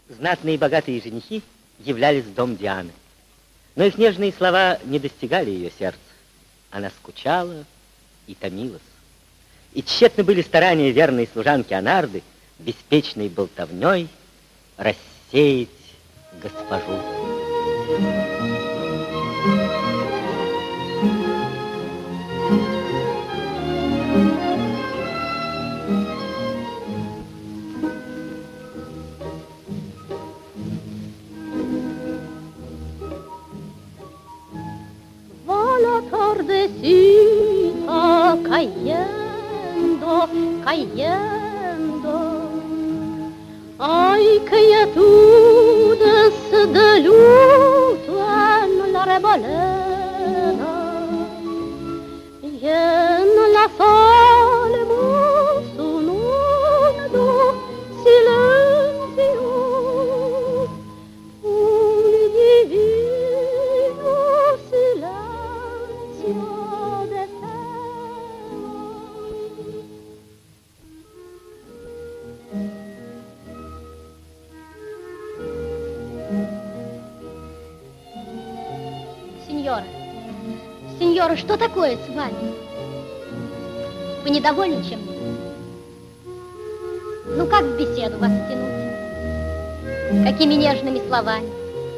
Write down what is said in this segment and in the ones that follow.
Знатные и богатые женихи являлись в дом Дианы. Но их нежные слова не достигали ее сердца. Она скучала и томилась. И тщетны были старания верной служанки Анарды беспечной болтовней рассеять госпожу. Cayendo, ai criaturas de luto en la rebolena, y en la sole un hondo silencio, un divino silencio de fe. Сеньора, что такое с вами? Вы недовольны чем-нибудь? Ну, как в беседу вас втянуть? Какими нежными словами?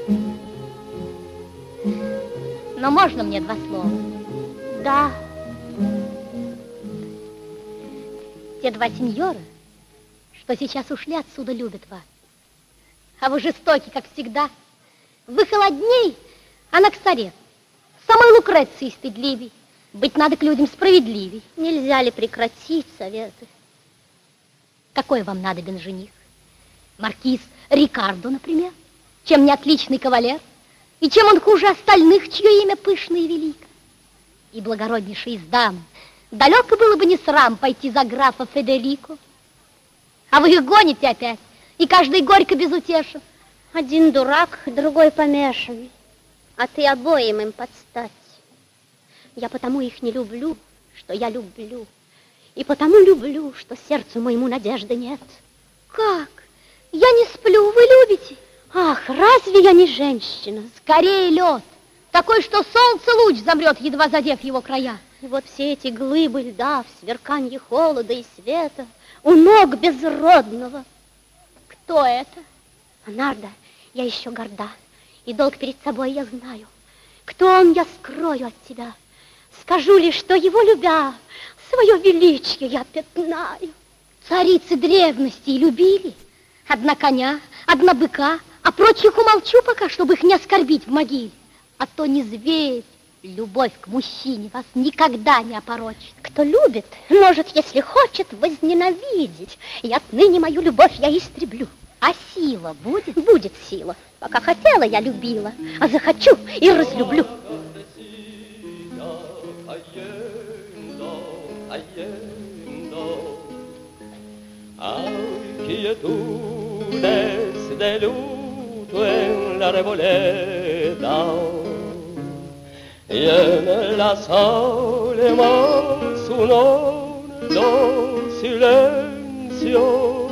Но можно мне 2 слова? Да. Те 2 сеньора, что сейчас ушли отсюда, любят вас. А вы жестоки, как всегда. Вы холодней, а Наксарет. Самой Лукреции стыдливей. Быть надо к людям справедливей. Нельзя ли прекратить советы? Какой вам надобен жених? Маркиз Рикардо, например? Чем не отличный кавалер? И чем он хуже остальных, чье имя пышно и велико? И благороднейший из дам. Далеко было бы не срам пойти за графа Федерико. А вы их гоните опять, и каждый горько безутешен. Один дурак, другой помешан. А ты обоим им подстать. Я потому их не люблю, что я люблю. И потому люблю, что сердцу моему надежды нет. Как? Я не сплю, вы любите? Ах, разве я не женщина? Скорее лед, такой, что солнце луч замрет, едва задев его края. И вот все эти глыбы льда в сверканье холода и света у ног безродного. Кто это? Анарда, я еще горда. И долг перед собой я знаю. Кто он, я скрою от тебя. Скажу лишь, что его любя, свое величие я пятнаю. Царицы древности любили. Одна коня, одна быка, а прочих умолчу пока, чтобы их не оскорбить в могиле. А то не зверь, любовь к мужчине вас никогда не опорочит. Кто любит, может, если хочет, возненавидеть. И отныне мою любовь я истреблю. А сила будет? Будет сила. Пока хотела, я любила, а захочу и разлюблю. De luto en la reboleda y en la sole más un hondo silencio.